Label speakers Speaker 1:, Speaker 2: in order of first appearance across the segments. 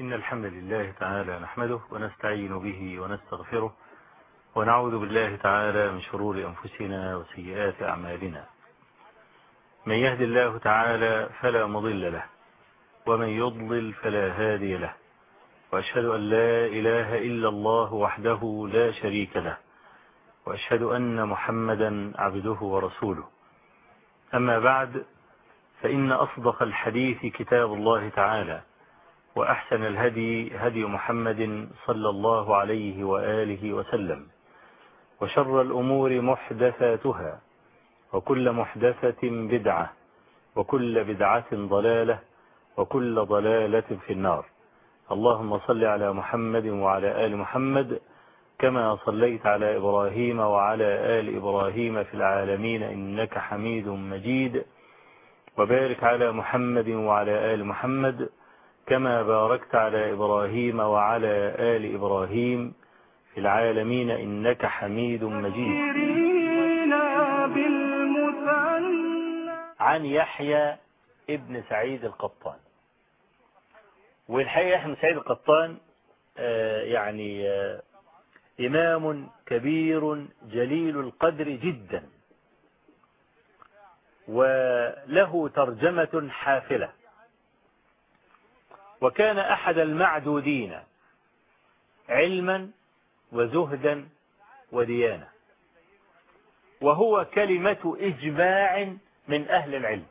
Speaker 1: إن الحمد لله تعالى نحمده ونستعين به ونستغفره ونعوذ بالله تعالى من شرور أنفسنا وسيئات أعمالنا. من يهد الله تعالى فلا مضل له ومن يضلل فلا هادي له، وأشهد أن لا إله إلا الله وحده لا شريك له، وأشهد أن محمدا عبده ورسوله. أما بعد، فإن أصدق الحديث كتاب الله تعالى، وأحسن الهدي هدي محمد صلى الله عليه وآله وسلم، وشر الأمور محدثاتها، وكل محدثة بدعة، وكل بدعة ضلالة، وكل ضلالة في النار. اللهم صل على محمد وعلى آل محمد كما صليت على إبراهيم وعلى آل إبراهيم في العالمين إنك حميد مجيد، وبارك على محمد وعلى آل محمد كما باركت على إبراهيم وعلى آل إبراهيم في العالمين إنك حميد مجيد. عن يحيى ابن سعيد القطان. والحقيقة يحيى بن سعيد القطان إمام كبير جليل القدر جدا، وله ترجمة حافلة، وكان أحد المعدودين علما وزهدا وديانة، وهو كلمة إجماع من أهل العلم،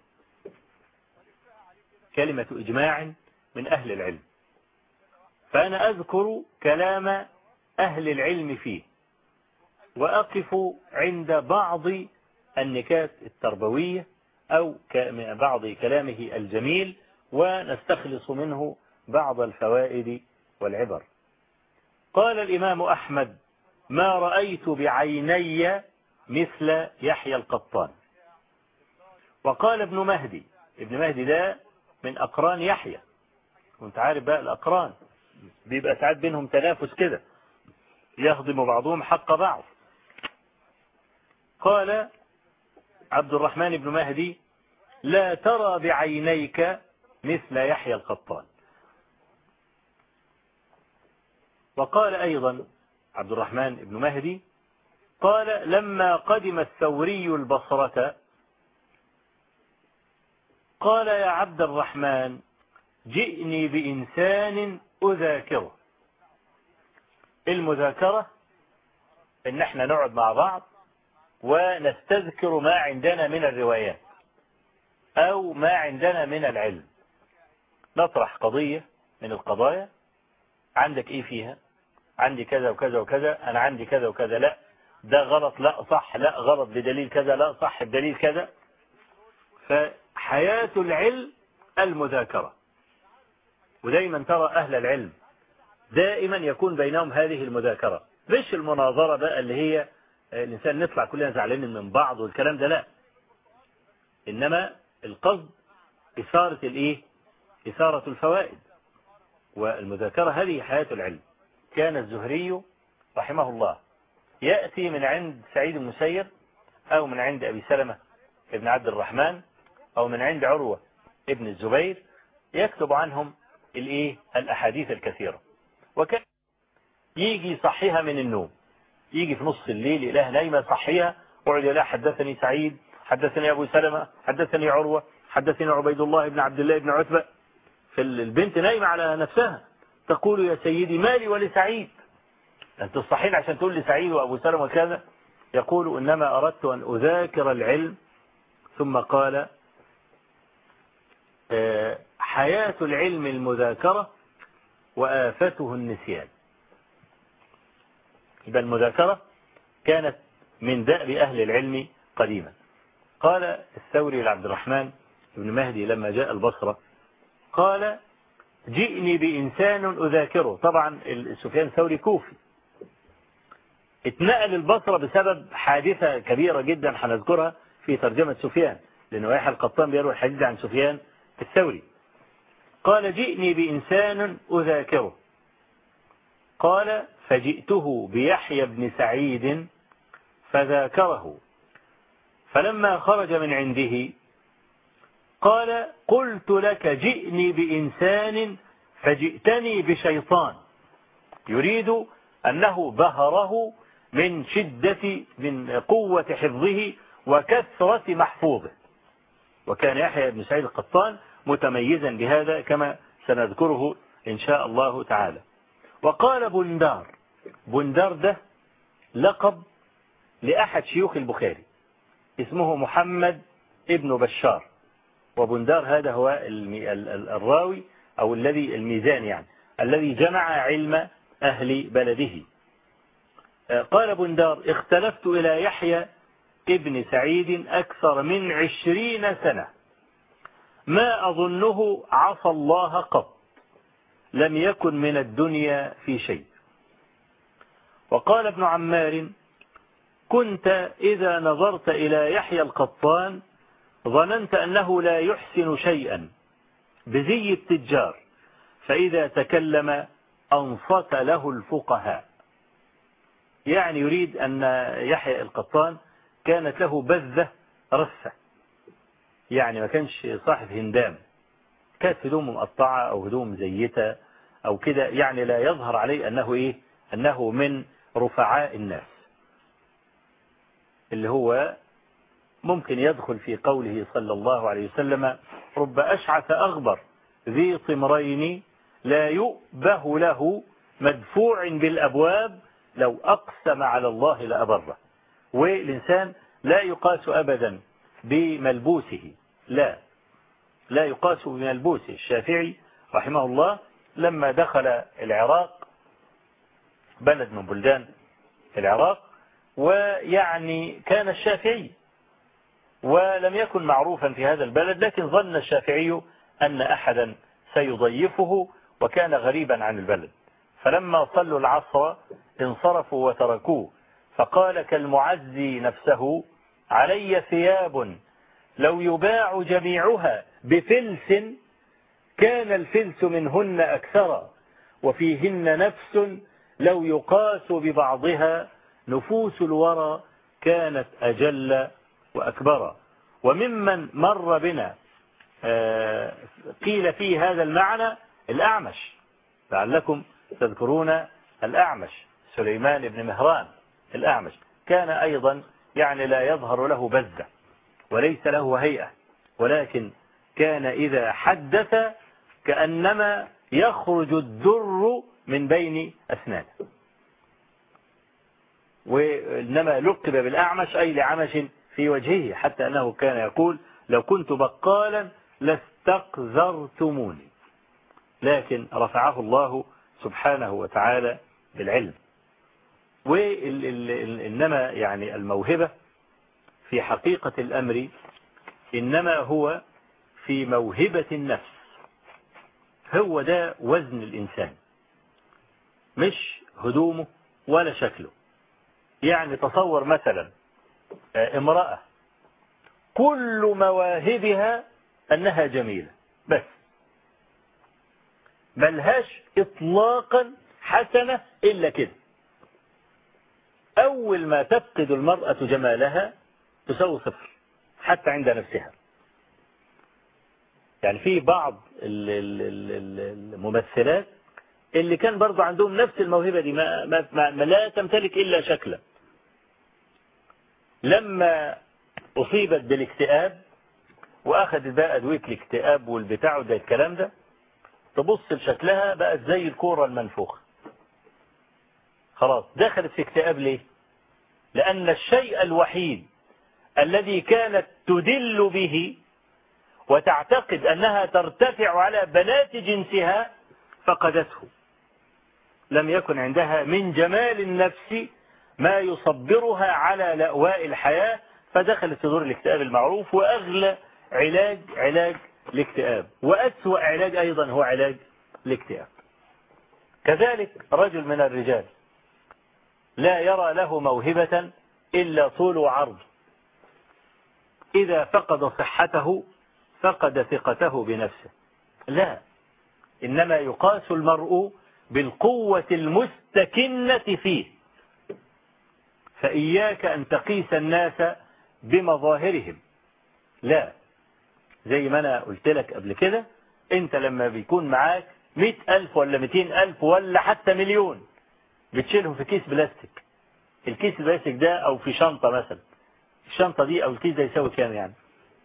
Speaker 1: كلمة إجماع من أهل العلم. فأنا أذكر كلام أهل العلم فيه، وأقف عند بعض النكات التربوية أو بعض كلامه الجميل، ونستخلص منه بعض الفوائد والعبر. قال الإمام أحمد: ما رأيت بعيني مثل يحيى القطان. وقال ابن مهدي، ابن مهدي ده من أقران يحيى، وانت عارف بقى الأقران بيبقى ساعات بينهم تنافس كده، يخدم بعضهم حق بعض. قال عبد الرحمن بن مهدي: لا ترى بعينيك مثل يحيى القطان. وقال أيضا عبد الرحمن بن مهدي، قال: لما قدم الثوري البصرة قال: يا عبد الرحمن، جئني بإنسان أذاكره. المذاكرة إن احنا نقعد مع بعض ونستذكر ما عندنا من الروايات أو ما عندنا من العلم، نطرح قضية من القضايا، عندك إيه فيها؟ عندي كذا وكذا وكذا، أنا عندي كذا وكذا، لا ده غلط، لا صح، لا غلط بدليل كذا، لا صح بدليل كذا. فحياة العلم المذاكرة، ودايما ترى أهل العلم دائما يكون بينهم هذه المذاكرة، مش المناظرة بقى اللي هي الإنسان نطلع كلنا زعلانين من بعض والكلام ده، لا، إنما القصد إثارة الإيه؟ إثارة الفوائد. والمذاكرة هذه حياة العلم. كان الزهري رحمه الله يأتي من عند سعيد بن المسيب، أو من عند أبي سلمة ابن عبد الرحمن، أو من عند عروة ابن الزبير، يكتب عنهم الإيه؟ الأحاديث الكثيرة. وكان يجي يصحيها من النوم، يجي في نص الليل إله نايمة صحيها، وعلي لا حدثني سعيد، حدثني أبو سلمة، حدثني عروة، حدثني عبيد الله بن عبد الله بن عتبة. فالبنت نايمة على نفسها، تقول: يا سيدي مالي ولسعيد، أنت تصحين عشان تقول لي سعيد وأبو سلمة وكذا؟ يقول: إنما أردت أن أذاكر العلم. ثم قال: حياة العلم المذاكرة وآفته النسيان. يبقى المذاكرة كانت من دأب أهل العلم قديما. قال الثوري لعبد الرحمن بن مهدي لما جاء البصرة، قال: جئني بإنسان أذاكره. طبعا سفيان الثوري كوفي، اتنقل البصرة بسبب حادثة كبيرة جدا هنذكرها في ترجمة سفيان، لأنه يحيى القطان بيروي الحديث عن سفيان الثوري. قال: جئني بإنسان أذاكره. قال: فجئته بيحيى بن سعيد فذاكره، فلما خرج من عنده قال: قلت لك جئني بإنسان فجئتني بشيطان يريد أنه بهره من قوة حفظه وكثرة محفوظه. وكان يحيى بن سعيد القطان متميزا بهذا كما سنذكره إن شاء الله تعالى. وقال بندار، بندار ده لقب لأحد شيوخ البخاري اسمه محمد ابن بشار، وبندار هذا هو الراوي أو الذي الميزان يعني الذي جمع علم أهل بلده. قال بندار: اختلفت إلى يحيى ابن سعيد أكثر من 20 سنة ما أظنه عصى الله قط، لم يكن من الدنيا في شيء. وقال ابن عمار: كنت إذا نظرت إلى يحيى القطان ظننت أنه لا يحسن شيئا بزي التجار، فإذا تكلم أنصت له الفقهاء. يعني يريد أن يحيى القطان كانت له بذة رثة، يعني ما كانش صاحب هندام، كانت هدومه مقطعة أو هدوم زيتة أو كده، يعني لا يظهر عليه أنه من رفعاء الناس، اللي هو ممكن يدخل في قوله صلى الله عليه وسلم: رب أشعث أغبر ذي طمرين لا يؤبه له مدفوع بالأبواب لو أقسم على الله لأبره. والإنسان لا يقاس أبدا بملبوسه، لا يقاس بملبوسه. الشافعي رحمه الله لما دخل العراق، بلد من بلدان العراق، ويعني كان الشافعي ولم يكن معروفا في هذا البلد، لكن ظن الشافعي أن أحدا سيضيفه وكان غريبا عن البلد. فلما صلوا العصر انصرفوا وتركوه، فقال كالمعزي نفسه: علي ثياب لو يباع جميعها بفلس كان الفلس منهن أكثر، وفيهن نفس لو يقاس ببعضها نفوس الورى كانت أجل وأكبر. وممن مر بنا قيل فيه هذا المعنى الأعمش، لعلكم تذكرون الأعمش، سليمان بن مهران الأعمش، كان أيضا يعني لا يظهر له بذة وليس له هيئة، ولكن كان إذا حدث كأنما يخرج الدر من بين أسنانه. وإنما لقب بالأعمش أي لعمش في وجهه، حتى أنه كان يقول: لو كنت بقالا لاستقذرتموني. لكن رفعه الله سبحانه وتعالى بالعلم. وإنما يعني الموهبة في حقيقة الأمر إنما هو في موهبة النفس، هو ده وزن الإنسان، مش هدومه ولا شكله. يعني تصور مثلا امرأة كل مواهبها أنها جميلة، بس ملهاش إطلاقا حسنة إلا كده. أول ما تفقد المرأة جمالها تساوي صفر حتى عند نفسها. يعني في بعض الممثلات اللي كان برضو عندهم نفس الموهبة دي، ما لا تمتلك إلا شكلا، لما أصيبت بالاكتئاب وأخذت بقى أدوية الاكتئاب والبتاع ده الكلام ده، تبص لشكلها بقت زي الكورة المنفوخة، خلاص دخلت في اكتئاب. ليه؟ لأن الشيء الوحيد الذي كانت تدل به وتعتقد أنها ترتفع على بنات جنسها فقدته. لم يكن عندها من جمال النفس ما يصبرها على لأواء الحياة، فدخلت في دور الاكتئاب المعروف. وأغلى علاج الاكتئاب وأسوأ علاج أيضا هو علاج الاكتئاب. كذلك رجل من الرجال لا يرى له موهبة إلا طول وعرض، إذا فقد صحته فقد ثقته بنفسه. لا، إنما يقاس المرء بالقوة المستكنة فيه. فإياك أن تقيس الناس بمظاهرهم، لا، زي ما أنا قلت لك قبل كده، أنت لما بيكون معاك 100,000 ولا 200,000 ولا حتى مليون، بتشيلهم في كيس بلاستيك. الكيس البلاستيك ده أو في شنطة مثلا، الشنطة دي أو الكيس ده يساوي كام يعني؟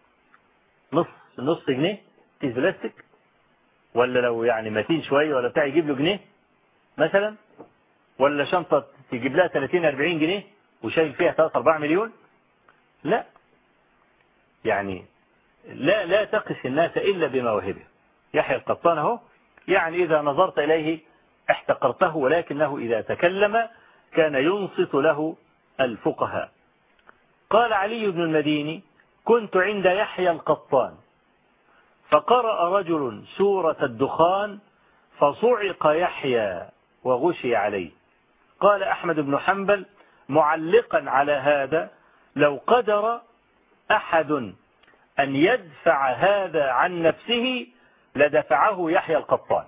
Speaker 1: نص جنيه كيس بلاستيك، ولا لو يعني متين شوية ولا بتاع يجيب له جنيه مثلا، ولا شنطة تجيب لها 30-40 جنيه وشايل فيها 3-4 مليون. لا يعني لا تقس الناس إلا بمواهبه. يحيى القطان اهو، يعني إذا نظرت إليه احتقرته، ولكنه إذا تكلم كان ينصت له الفقهاء. قال علي بن المديني: كنت عند يحيى القطان فقرأ رجل سورة الدخان فصعق يحيى وغشي عليه. قال أحمد بن حنبل معلقا على هذا: لو قدر أحد أن يدفع هذا عن نفسه لدفعه يحيى القطان.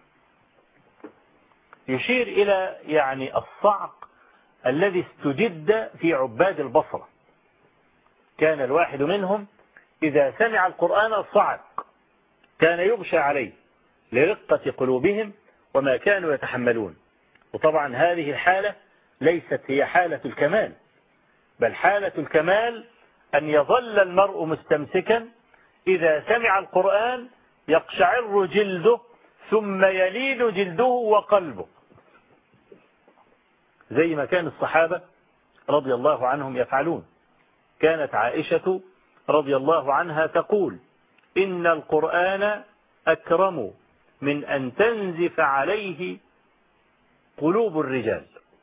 Speaker 1: يشير إلى يعني الصعق الذي استجد في عباد البصرة. كان الواحد منهم إذا سمع القرآن صعق، كان يغشى عليه لرقة قلوبهم وما كانوا يتحملون. وطبعا هذه الحالة ليست هي حالة الكمال، بل حالة الكمال أن يظل المرء مستمسكا إذا سمع القرآن يقشعر جلده ثم يلين جلده وقلبه، زي ما كان الصحابة رضي الله عنهم يفعلون. كانت عائشة رضي الله عنها تقول: إن القرآن أكرم من أن تنزف عليه قلوب الرجال.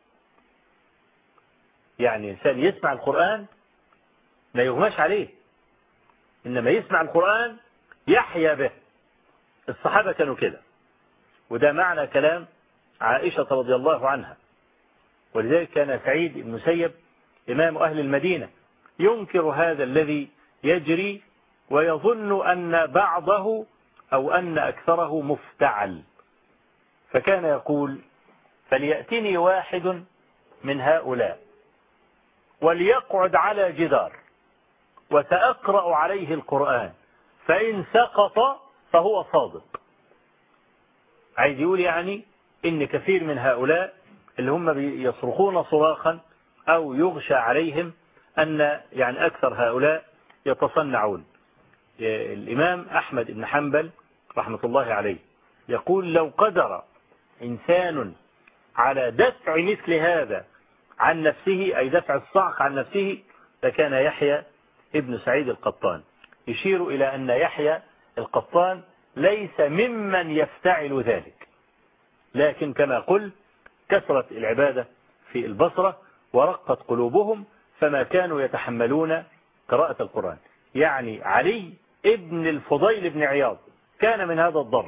Speaker 1: يعني إنسان يسمع القرآن ما يغماش عليه، إنما يسمع القرآن يحيا به. الصحابة كانوا كده، وده معنى كلام عائشة رضي الله عنها. ولذلك كان سعيد بن المسيب إمام أهل المدينة ينكر هذا الذي يجري، ويظن أن بعضه أو أن أكثره مفتعل، فكان يقول: فليأتني واحد من هؤلاء وليقعد على جدار وسأقرأ عليه القرآن، فإن سقط فهو صادق. عايز يقول يعني إن كثير من هؤلاء اللي هم يصرخون صراخا أو يغشى عليهم أن يعني أكثر هؤلاء يتصنعون. الإمام أحمد بن حنبل رحمة الله عليه يقول: لو قدر إنسان على دفع مثل هذا عن نفسه، أي دفع الصعق عن نفسه، فكان يحيى ابن سعيد القطان. يشير إلى أن يحيى القطان ليس ممن يفتعل ذلك، لكن كما قلت كثرت العبادة في البصرة ورقت قلوبهم فما كانوا يتحملون قراءة القرآن. يعني علي ابن الفضيل بن عياض كان من هذا الضرب،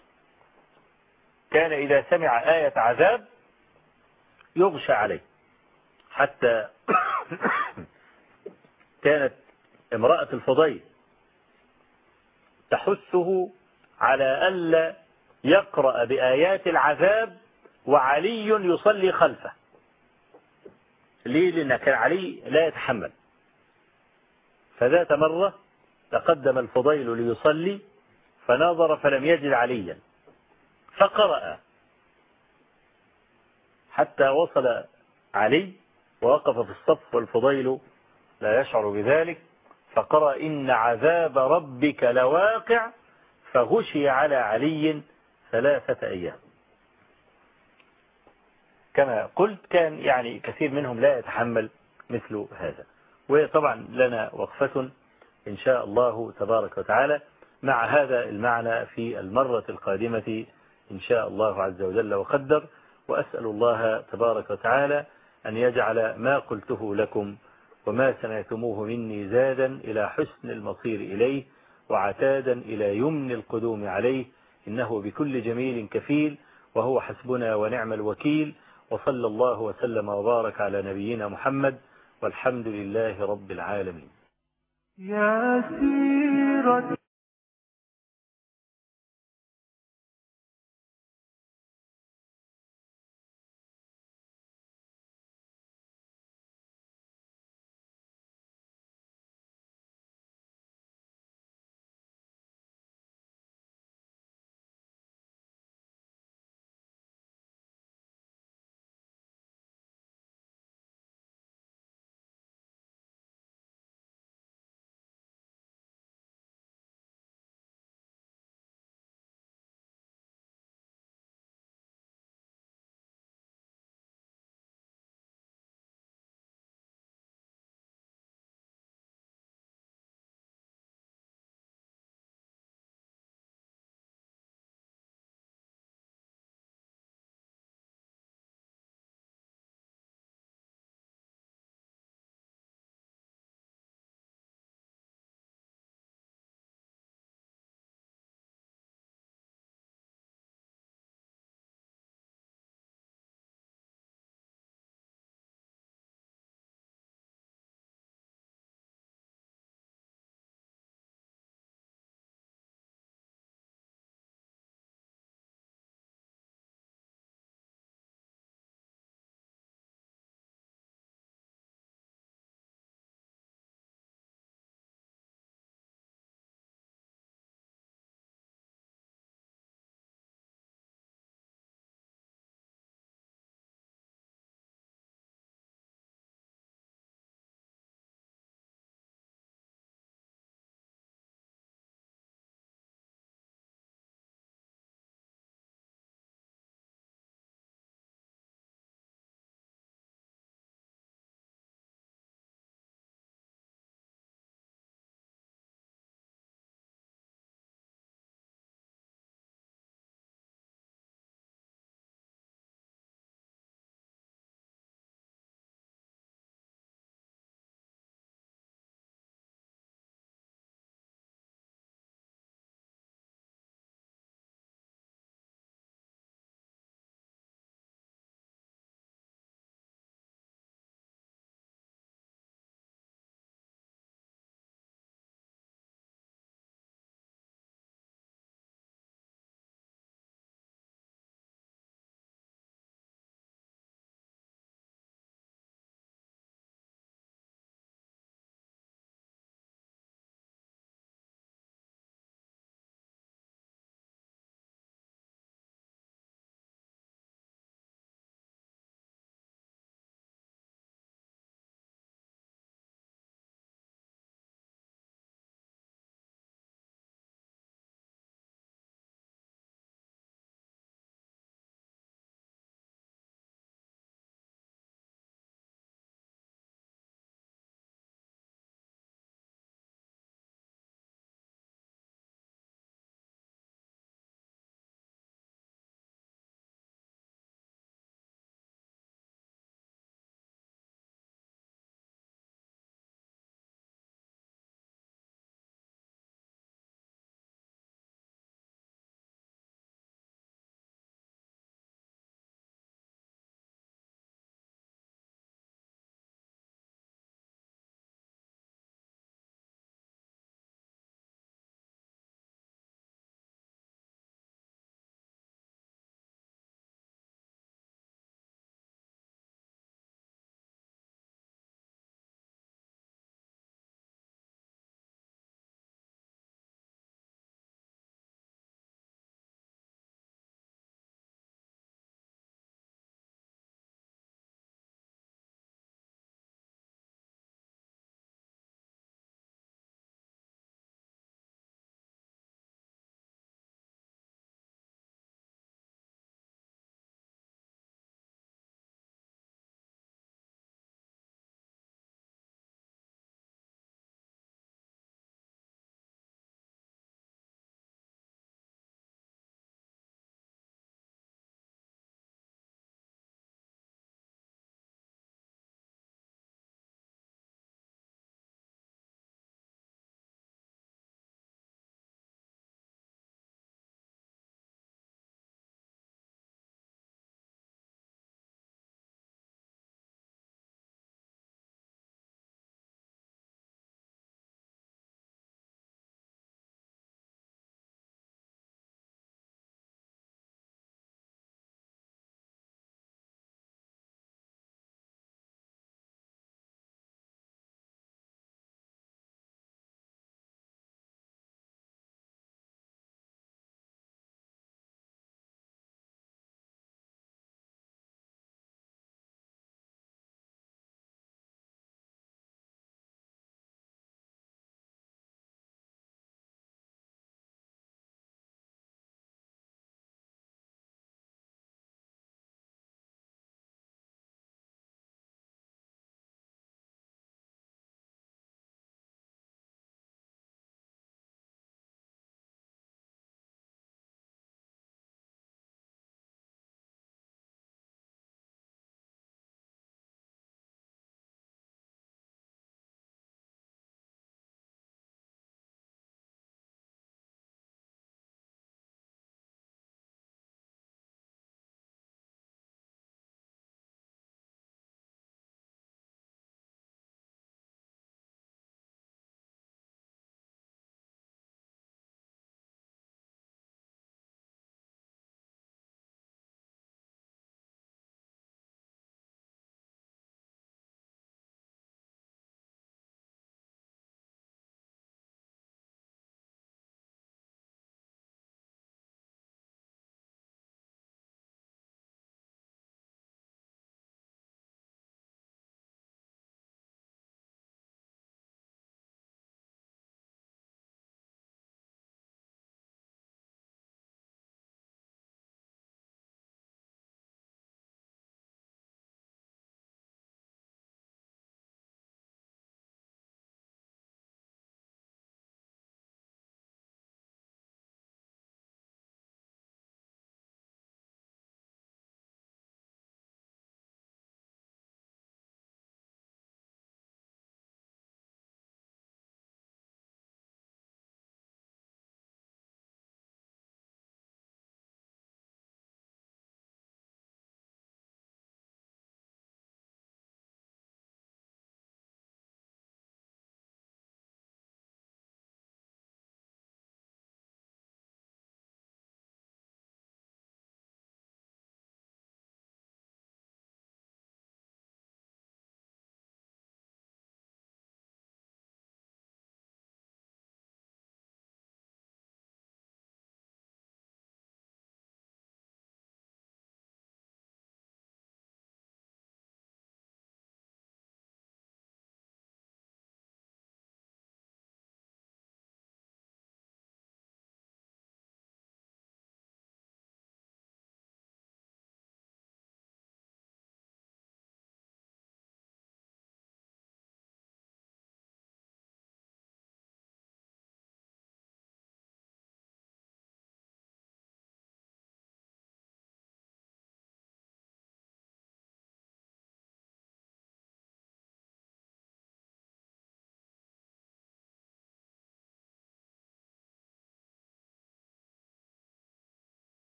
Speaker 1: كان إذا سمع آية عذاب يغشى عليه، حتى كانت امرأة الفضيل تحثه على ألا يقرأ بآيات العذاب وعلي يصلي خلفه. ليه؟ لأن كان علي لا يتحمل. فذات مرة تقدم الفضيل ليصلي فنظر فلم يجد عليا فقرأ حتى وصل علي ووقف في الصف والفضيل لا يشعر بذلك، فقرأ: إن عذاب ربك لواقع، فغشي على علي 3 أيام. كما قلت كان يعني كثير منهم لا يتحمل مثل هذا. وطبعا لنا وقفة إن شاء الله تبارك وتعالى مع هذا المعنى في المرة القادمة إن شاء الله عز وجل وقدر. وأسأل الله تبارك وتعالى أن يجعل ما قلته لكم وما سمعتموه مني زادا إلى حسن المصير إليه وعتادا إلى يمن القدوم عليه، إنه بكل جميل كفيل وهو حسبنا ونعم الوكيل. وصلى الله وسلم وبارك على نبينا محمد، والحمد لله رب العالمين.
Speaker 2: يا سيرة